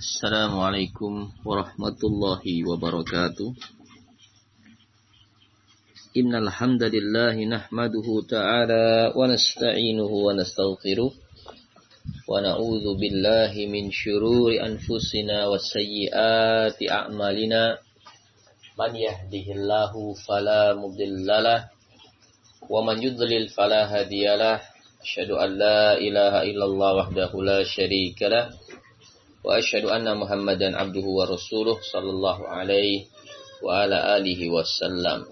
Assalamualaikum warahmatullahi wabarakatuh. Innal hamdalillah nahmaduhu ta'ala wa nasta'inuhu wa nastaghfiruh wa na'udzu billahi min syururi anfusina wa sayyiati a'malina. Man yahdihillahu fala mudhillalah wa man yudlil fala hadiyalah. Asyhadu an la ilaha illallah wahdahu la syarikalah wa asyhadu anna Muhammadan abduhu wa rasuluh sallallahu alaihi wa ala alihi wasallam.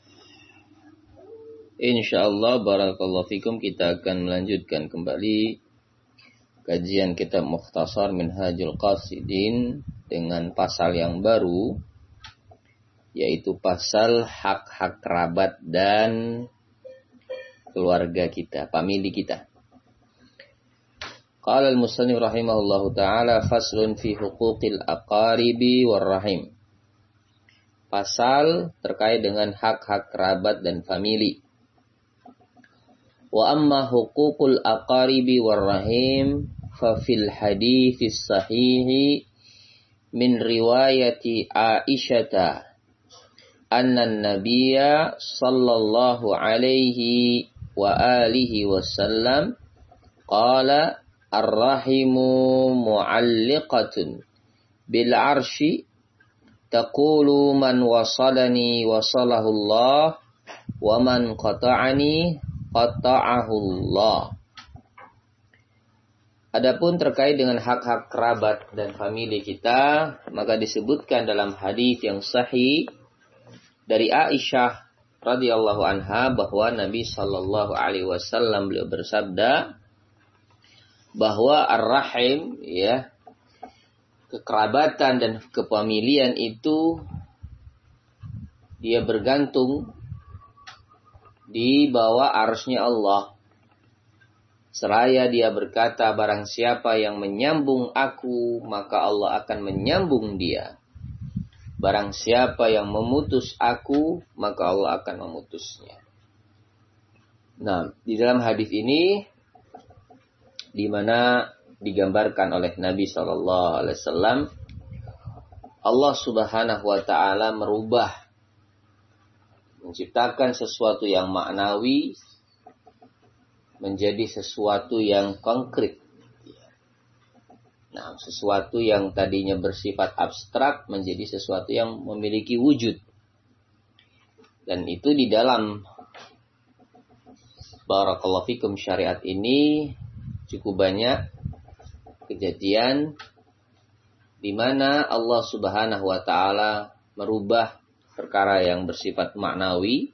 Insyaallah barakallahu fikum, kita akan melanjutkan kembali kajian kitab Mukhtasar Minhajul Qasidin dengan pasal yang baru, yaitu pasal hak-hak kerabat dan keluarga kita, famili kita. Qala al-musannif rahimahullahu ta'ala faslun fi huquqil aqaribi war rahim. Pasal terkait dengan hak-hak kerabat dan famili. Wa amma huququl aqaribi war rahim fa fil haditsis sahihi min riwayati Aisyata anna an-nabiyya sallallahu alaihi wa alihi wasallam qala ar-rahimu mu'alliqatun bil arshi taqulu man wasalani wasalahu Allah wa man qata'ani qata'ahu Allah. Adapun terkait dengan hak-hak kerabat dan famili kita, maka disebutkan dalam hadis yang sahih dari Aisyah radhiyallahu anha bahwa Nabi sallallahu alaihi wasallam beliau bersabda bahwa ar-rahim, ya, kekerabatan dan kefamilian itu dia bergantung di bawah arsy-Nya Allah. Seraya dia berkata, barang siapa yang menyambung aku, maka Allah akan menyambung dia. Barang siapa yang memutus aku, maka Allah akan memutusnya. Nah, di dalam hadis ini di mana digambarkan oleh Nabi SAW, Allah Subhanahu wa Ta'ala menciptakan sesuatu yang maknawi menjadi sesuatu yang konkret. Nah, sesuatu yang tadinya bersifat abstrak menjadi sesuatu yang memiliki wujud. Dan itu di dalam barakallahu fikum syariat ini cukup banyak kejadian di mana Allah Subhanahu wa Ta'ala merubah perkara yang bersifat maknawi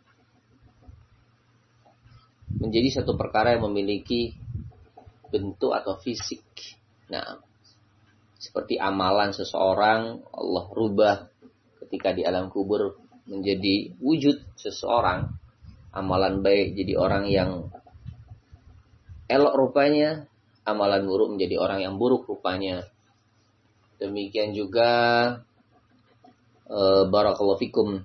menjadi satu perkara yang memiliki bentuk atau fisik. Nah, seperti amalan seseorang Allah rubah ketika di alam kubur menjadi wujud seseorang. Amalan baik jadi orang yang elok rupanya, amalan buruk menjadi orang yang buruk rupanya. Demikian juga barakallahu fikum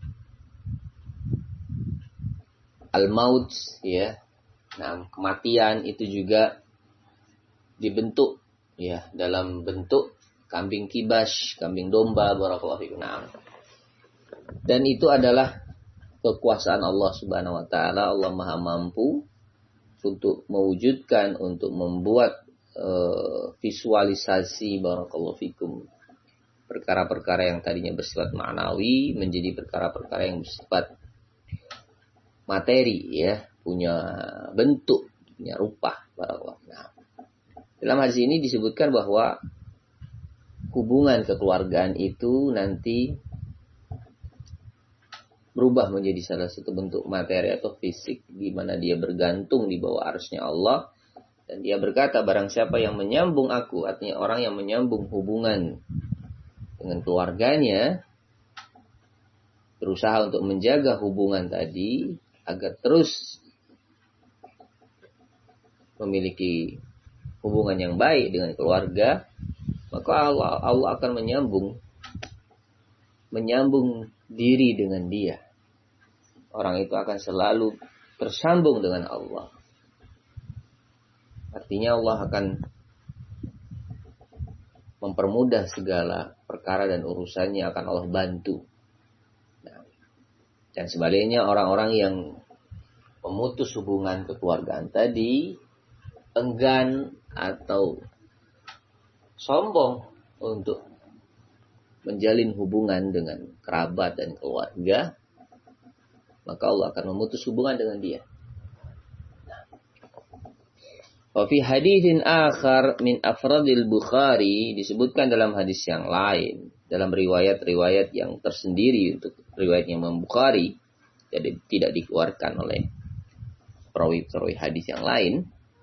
al-maut, ya. Nah, kematian itu juga dibentuk, ya, dalam bentuk kambing kibas, kambing domba, barakallahu fikum. Nah, dan itu adalah kekuasaan Allah Subhanahu wa Ta'ala. Allah Maha Mampu untuk mewujudkan, untuk membuat visualisasi barakallahu fikum perkara-perkara yang tadinya bersifat maknawi menjadi perkara-perkara yang bersifat materi, ya, punya bentuk, punya rupa barakallahu. Nah, dalam hadis ini disebutkan bahwa hubungan kekeluargaan itu nanti berubah menjadi salah satu bentuk materi atau fisik, di mana dia bergantung di bawah arsy-Nya Allah. Dan dia berkata, barang siapa yang menyambung aku, artinya orang yang menyambung hubungan dengan keluarganya, berusaha untuk menjaga hubungan tadi agar terus memiliki hubungan yang baik dengan keluarga, maka Allah akan menyambung diri dengan dia. Orang itu akan selalu tersambung dengan Allah. Artinya Allah akan mempermudah segala perkara dan urusannya, akan Allah bantu. Nah, dan sebaliknya orang-orang yang memutus hubungan kekeluargaan tadi enggan atau sombong untuk menjalin hubungan dengan kerabat dan keluarga, maka Allah akan memutus hubungan dengan dia. Wa fi haditsin akhar min afradil Bukhari, disebutkan dalam hadis yang lain, dalam riwayat-riwayat yang tersendiri untuk riwayatnya Imam Bukhari, jadi tidak dikeluarkan oleh perawi-perawi hadis yang lain.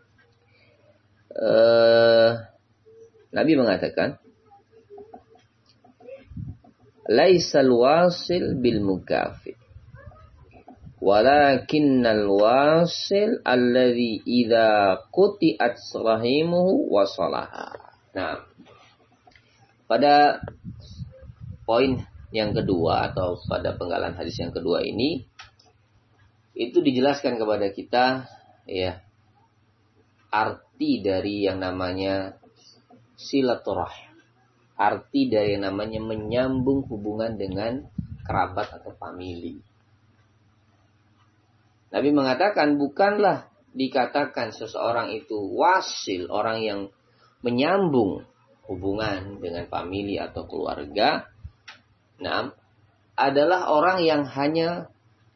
Nabi mengatakan, laisal wasil bil mukafi, walakinnal wasil alladhi idza quti'at rahimuhu wasalaha. Nah, pada poin yang kedua atau pada penggalan hadis yang kedua ini, itu dijelaskan kepada kita ya arti dari yang namanya silaturahim, arti dari yang namanya menyambung hubungan dengan kerabat atau famili. Nabi mengatakan, bukanlah dikatakan seseorang itu wasil, orang yang menyambung hubungan dengan famili atau keluarga. Nah, adalah orang yang hanya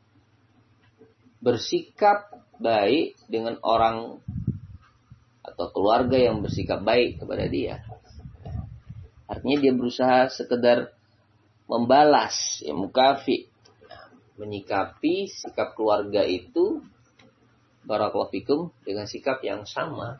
bersikap baik dengan orang atau keluarga yang bersikap baik kepada dia. Artinya dia berusaha sekedar membalas, ya mukafi, menyikapi sikap keluarga itu, barakallahu fikum, dengan sikap yang sama.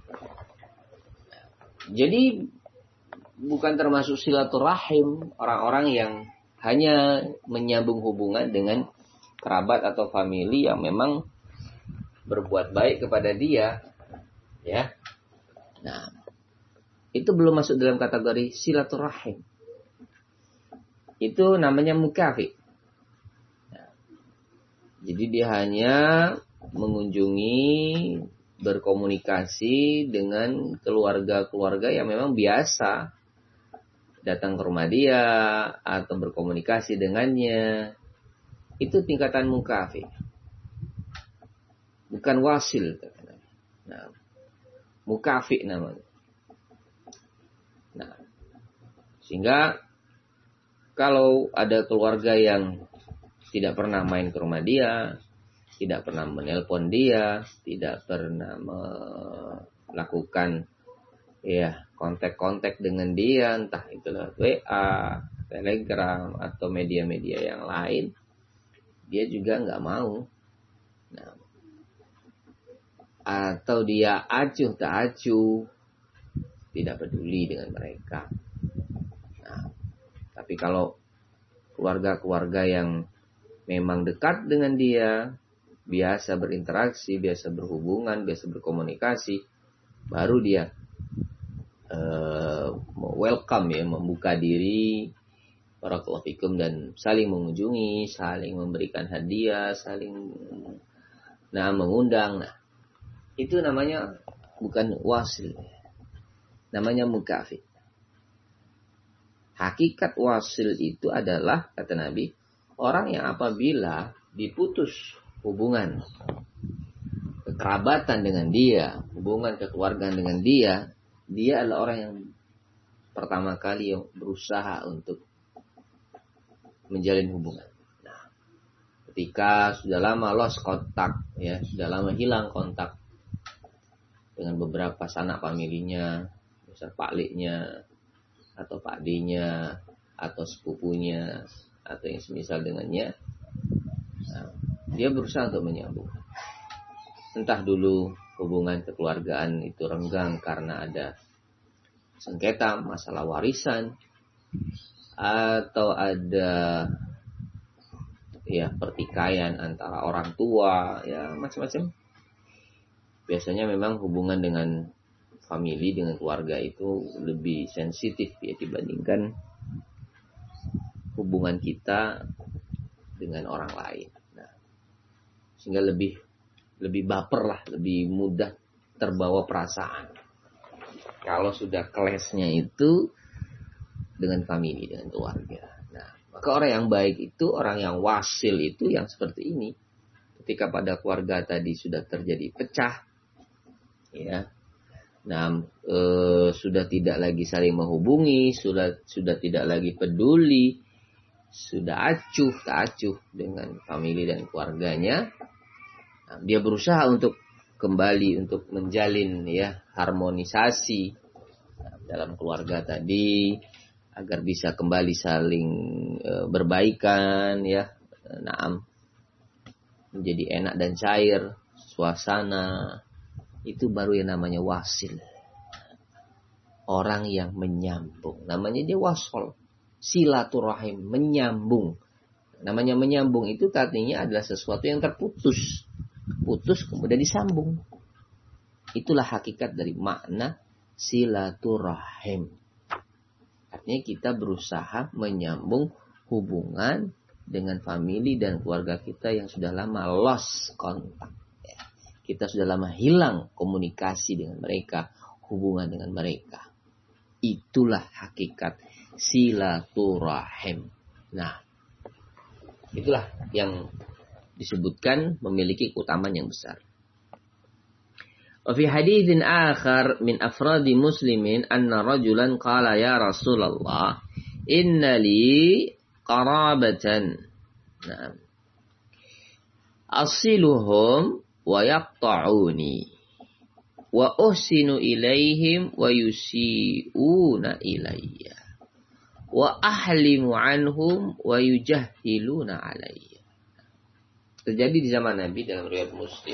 Jadi bukan termasuk silaturahim orang-orang yang hanya menyambung hubungan dengan kerabat atau famili yang memang berbuat baik kepada dia, ya. Nah, itu belum masuk dalam kategori silaturahim. Itu namanya mukafi. Nah, jadi dia hanya mengunjungi, berkomunikasi dengan keluarga-keluarga yang memang biasa datang ke rumah dia atau berkomunikasi dengannya. Itu tingkatan mukafi, bukan wasil. Nah, mukafi namanya. Nah, sehingga kalau ada keluarga yang tidak pernah main ke rumah dia, tidak pernah menelpon dia, tidak pernah melakukan ya kontak-kontak dengan dia, entah itu lewat WA, Telegram atau media-media yang lain, dia juga nggak mau. Nah, atau dia acuh tak acuh, tidak peduli dengan mereka. Nah, tapi kalau keluarga-keluarga yang memang dekat dengan dia, biasa berinteraksi, biasa berhubungan, biasa berkomunikasi, baru dia welcome ya, membuka diri, barakallahu fikum, dan saling mengunjungi, saling memberikan hadiah, saling mengundang. Nah, itu namanya bukan wasil, namanya mukafi. Hakikat wasil itu adalah, kata Nabi, orang yang apabila diputus hubungan kekerabatan dengan dia, hubungan kekeluargaan dengan dia, dia adalah orang yang pertama kali yang berusaha untuk menjalin hubungan. Nah, ketika sudah lama lost kontak, ya sudah lama hilang kontak dengan beberapa sanak familinya, misal Pak Liknya atau Pak D-nya atau sepupunya atau yang semisal dengannya, nah, dia berusaha untuk menyambung. Entah dulu hubungan kekeluargaan itu renggang karena ada sengketa masalah warisan, atau ada ya pertikaian antara orang tua, ya macam-macam. Biasanya memang hubungan dengan famili, dengan keluarga itu lebih sensitif ya dibandingkan hubungan kita dengan orang lain. Nah, sehingga lebih baper lah, lebih mudah terbawa perasaan. Kalau sudah clash-nya itu dengan family, dengan keluarga. Nah, maka orang yang baik itu, orang yang wasil itu yang seperti ini. Ketika pada keluarga tadi sudah terjadi pecah, ya, nah, sudah tidak lagi saling menghubungi, sudah tidak lagi peduli, sudah tak acuh dengan family dan keluarganya. Nah, dia berusaha untuk kembali untuk menjalin ya harmonisasi dalam keluarga tadi agar bisa kembali saling berbaikan ya. Nah, menjadi enak dan cair suasana. Itu baru yang namanya wasil. Orang yang menyambung. Namanya dia wasol. Silaturahim. Menyambung. Namanya menyambung itu artinya adalah sesuatu yang terputus. Putus kemudian disambung. Itulah hakikat dari makna silaturahim. Artinya kita berusaha menyambung hubungan dengan famili dan keluarga kita yang sudah lama lost kontak. Kita sudah lama hilang komunikasi dengan mereka, hubungan dengan mereka. Itulah hakikat silaturahim. Nah, itulah yang disebutkan memiliki keutamaan yang besar. Wa fi haditsin akhar min afradi muslimin anna rajulan qala ya Rasulullah inna li qarabatan. Nah, asiluhum wa yaqta'uni wa uhsinu ilaihim wa yusi'una ilayya wa ahlimu anhum wa yujahiluna alayya. Terjadi di zaman Nabi dalam riwayat Muslim.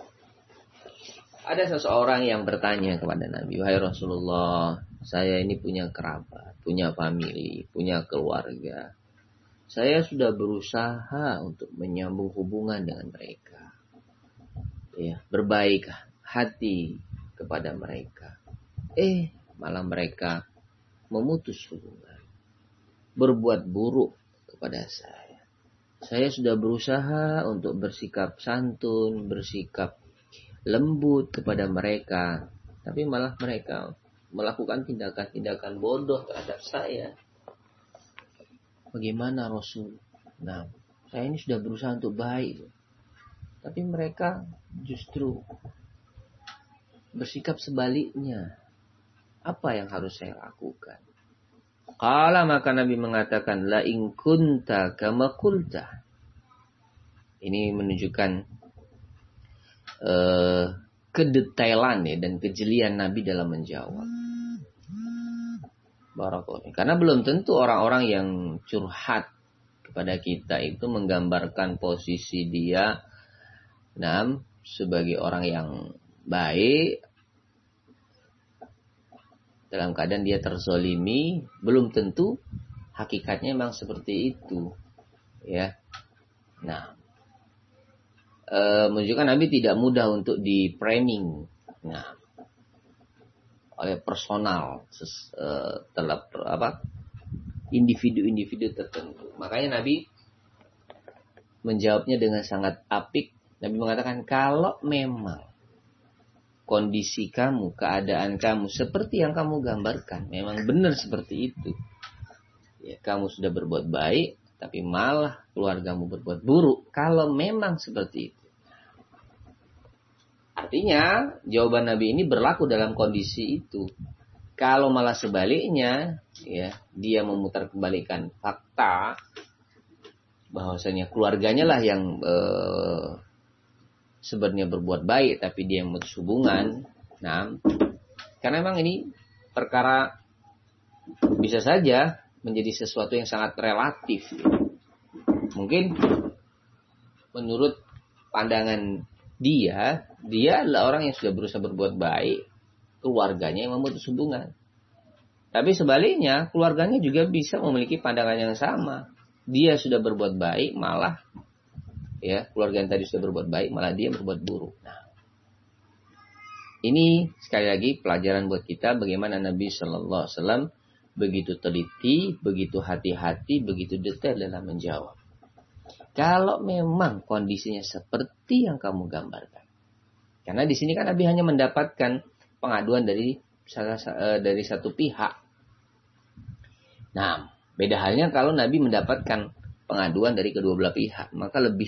Ada seseorang yang bertanya kepada Nabi, wahai Rasulullah, saya ini punya kerabat, punya famili, punya keluarga. Saya sudah berusaha untuk menyambung hubungan dengan mereka. Ya, berbaik hati kepada mereka. Malah mereka memutus hubungan. Berbuat buruk kepada saya. Saya sudah berusaha untuk bersikap santun, bersikap lembut kepada mereka. Tapi malah mereka melakukan tindakan-tindakan bodoh terhadap saya. Bagaimana Rasul? Nah, saya ini sudah berusaha untuk baik. Tapi mereka justru bersikap sebaliknya. Apa yang harus saya lakukan? Qala, maka Nabi mengatakan, la in kunta kama qulta. Ini menunjukkan kedetailan ya, dan kejelian Nabi dalam menjawab. Barakallahu. Karena belum tentu orang-orang yang curhat kepada kita itu menggambarkan posisi dia sebagai orang yang baik dalam keadaan dia terzolimi. Belum tentu hakikatnya memang seperti itu ya. Nah, menunjukkan Nabi tidak mudah untuk di framing oleh personal individu-individu tertentu. Makanya Nabi menjawabnya dengan sangat apik. Nabi mengatakan, kalau memang kondisi kamu, keadaan kamu seperti yang kamu gambarkan, memang benar seperti itu. Ya, kamu sudah berbuat baik, tapi malah keluargamu berbuat buruk. Kalau memang seperti itu. Artinya, jawaban Nabi ini berlaku dalam kondisi itu. Kalau malah sebaliknya, ya, dia memutarkembalikan fakta bahwasanya keluarganya lah yang sebenarnya berbuat baik, tapi dia memutus hubungan. Nah, karena memang ini perkara bisa saja menjadi sesuatu yang sangat relatif. Mungkin menurut pandangan dia adalah orang yang sudah berusaha berbuat baik, keluarganya yang memutus hubungan. Tapi sebaliknya, keluarganya juga bisa memiliki pandangan yang sama. Dia sudah berbuat baik, malah ya, keluarga yang tadi sudah berbuat baik, malah dia berbuat buruk. Nah, ini sekali lagi pelajaran buat kita bagaimana Nabi Shallallahu Alaihi Wasallam begitu teliti, begitu hati-hati, begitu detail dalam menjawab. Kalau memang kondisinya seperti yang kamu gambarkan, karena di sini kan Nabi hanya mendapatkan pengaduan dari dari satu pihak. Nah, beda halnya kalau Nabi mendapatkan pengaduan dari kedua belah pihak, maka lebih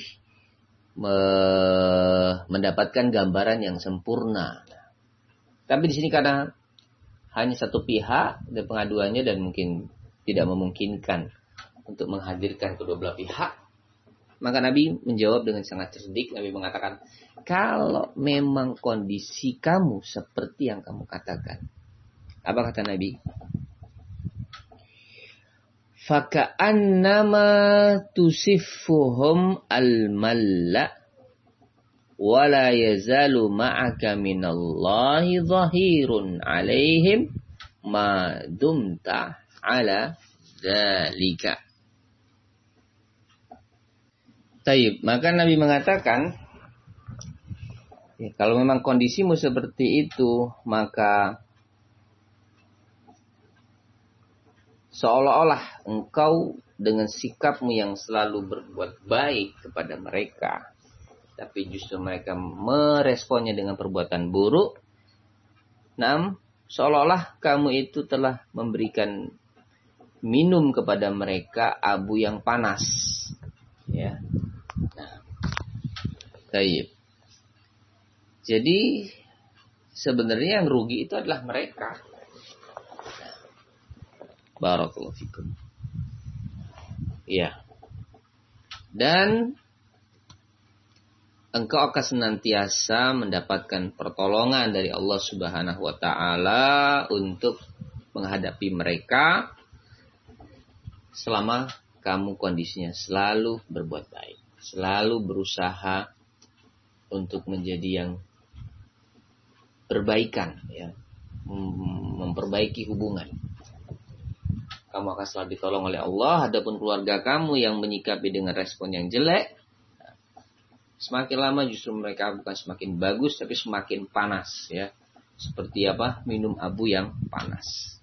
mendapatkan gambaran yang sempurna. Tapi di sini karena hanya satu pihak dan pengaduannya dan mungkin tidak memungkinkan untuk menghadirkan kedua belah pihak, maka Nabi menjawab dengan sangat cerdik. Nabi mengatakan, kalau memang kondisi kamu seperti yang kamu katakan. Apa kata Nabi? Faka'annama tusiffuhum al-malla wa la yazalu ma'aka minallahi zahirun alaihim ma dumta ala dzalika. Taib, maka Nabi mengatakan, ya, kalau memang kondisimu seperti itu, maka seolah-olah engkau dengan sikapmu yang selalu berbuat baik kepada mereka, tapi justru mereka meresponnya dengan perbuatan buruk. Naam, seolah-olah kamu itu telah memberikan minum kepada mereka abu yang panas. Ya. Nah, baik. Jadi sebenarnya yang rugi itu adalah mereka. Barakallahu fikum. Ya. Dan engkau akan senantiasa mendapatkan pertolongan dari Allah Subhanahu wa taala untuk menghadapi mereka selama kamu kondisinya selalu berbuat baik, selalu berusaha untuk menjadi yang perbaikan, ya, memperbaiki hubungan. Kamu akan selalu ditolong oleh Allah. Adapun keluarga kamu yang menyikapi dengan respon yang jelek, semakin lama justru mereka bukan semakin bagus, tapi semakin panas, ya. Seperti apa? Minum abu yang panas.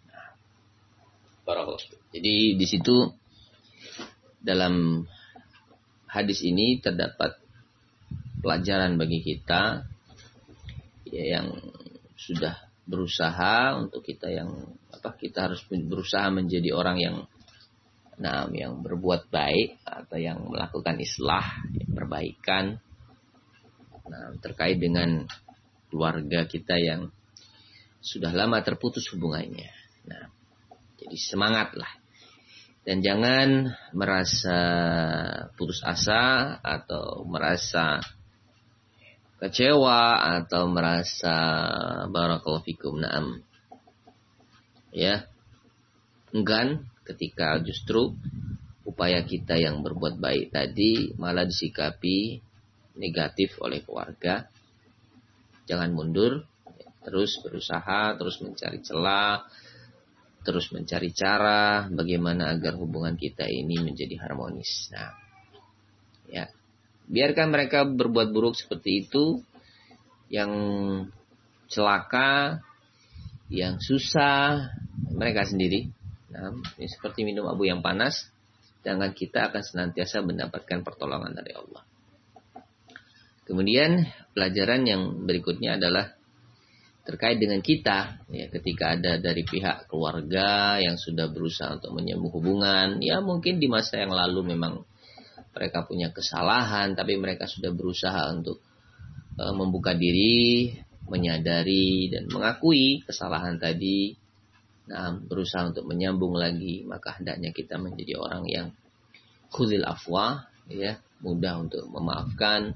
Jadi di situ dalam hadis ini terdapat pelajaran bagi kita, ya, yang sudah berusaha untuk kita kita harus berusaha menjadi orang yang berbuat baik atau yang melakukan islah, perbaikan, terkait dengan keluarga kita yang sudah lama terputus hubungannya. Nah, jadi semangatlah. Dan jangan merasa putus asa atau merasa kecewa atau merasa barakallahu fikum na'am, ya, enggan ketika justru upaya kita yang berbuat baik tadi malah disikapi negatif oleh keluarga. Jangan mundur, terus berusaha, terus mencari celah, terus mencari cara bagaimana agar hubungan kita ini menjadi harmonis. Nah, ya, biarkan mereka berbuat buruk seperti itu, yang celaka, yang susah, mereka sendiri. Nah, ini seperti minum abu yang panas, sedangkan kita akan senantiasa mendapatkan pertolongan dari Allah. Kemudian pelajaran yang berikutnya adalah terkait dengan kita, ya, ketika ada dari pihak keluarga yang sudah berusaha untuk menyambung hubungan, ya mungkin di masa yang lalu memang mereka punya kesalahan, tapi mereka sudah berusaha untuk membuka diri, menyadari dan mengakui kesalahan tadi, nah, berusaha untuk menyambung lagi, maka hendaknya kita menjadi orang yang khudil afwa, ya, mudah untuk memaafkan.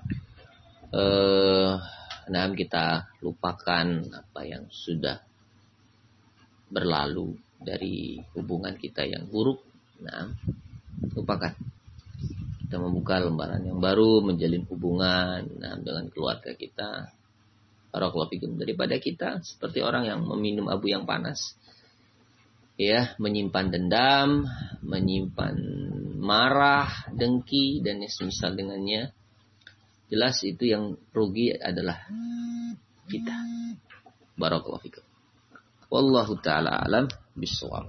Nah, kita lupakan apa yang sudah berlalu dari hubungan kita yang buruk. Nah, lupakan. Kita membuka lembaran yang baru, menjalin hubungan dengan keluarga kita. Barakallahu fikum, daripada kita seperti orang yang meminum abu yang panas, ya, menyimpan dendam, menyimpan marah, dengki dan semisal dengannya. Jelas itu yang rugi adalah kita. Barakallahu fikum. Wallahu ta'ala alam bissawab.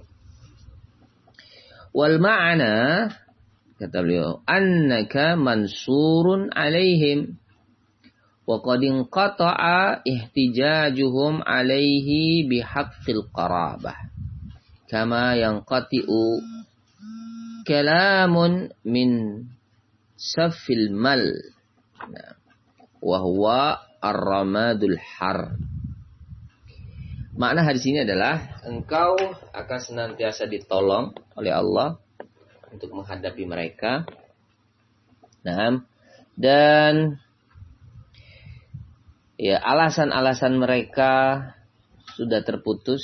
Wal ma'ana, kata beliau, annaka mansurun alaihim wa qad inqata'a ihtijajuhum alaihi bihaqqil qarabah kama yanqati'u kalamun min safil mal wa huwa ar-ramadul har. Makna hadis ini adalah engkau akan senantiasa ditolong oleh Allah untuk menghadapi mereka. Nah, dan ya alasan-alasan mereka sudah terputus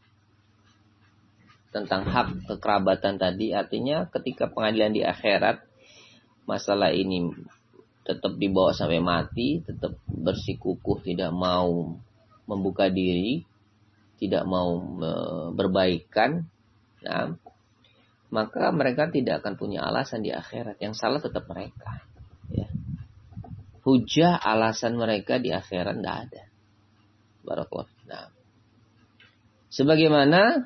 tentang hak kekerabatan tadi. Artinya ketika pengadilan di akhirat masalah ini tetap dibawa sampai mati, tetap bersikukuh tidak mau membuka diri, tidak mau berbaikan, nah, maka mereka tidak akan punya alasan di akhirat. Yang salah tetap mereka. Ya. Hujah alasan mereka di akhirat tidak ada. Barakallahu. Nah, sebagaimana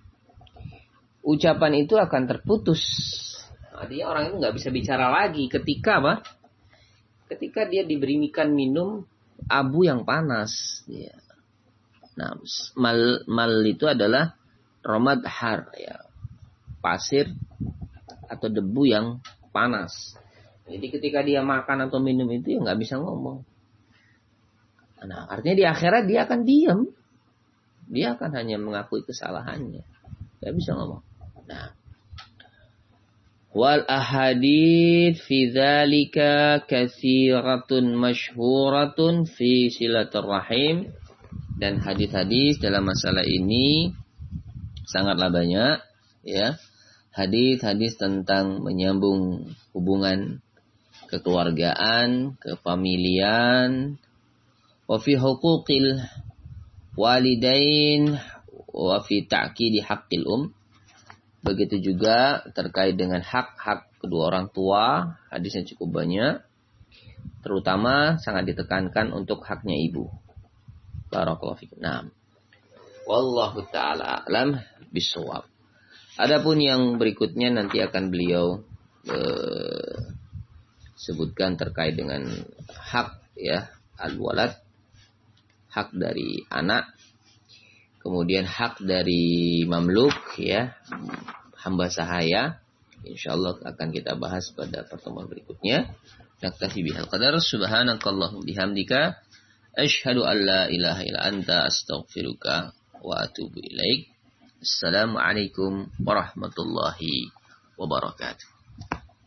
ucapan itu akan terputus. Artinya orang itu nggak bisa bicara lagi ketika apa? Ketika dia diberikan minum abu yang panas. Ya. Nah, mal itu adalah ramad har, ya, pasir atau debu yang panas. Jadi ketika dia makan atau minum itu ya nggak bisa ngomong. Nah, artinya di akhirat dia akan diam. Dia akan hanya mengakui kesalahannya. Nggak bisa ngomong. Nah, wal ahadits fi dzalika katsiratun masyhuratun fi silaturrahim. Dan hadis-hadis dalam masalah ini sangatlah banyak, ya. Hadis-hadis tentang menyambung hubungan kekeluargaan, kefamilian, wa fi huquqil walidain wa fi ta'kidi haqqil Begitu juga terkait dengan hak-hak kedua orang tua, hadisnya cukup banyak. Terutama sangat ditekankan untuk haknya ibu. Barakallahu fikum. Nah, wallahu taala alam bisawab. Adapun yang berikutnya nanti akan beliau sebutkan terkait dengan hak, ya, al-walad, hak dari anak, kemudian hak dari mamluk, ya, hamba sahaya. Insyaallah akan kita bahas pada pertemuan berikutnya. Naktafi bihal qadar. Subhanakallahumma bihamdika asyhadu an la ilaha illa anta astaghfiruka wa atubu ilaik. Assalamualaikum warahmatullahi wabarakatuh.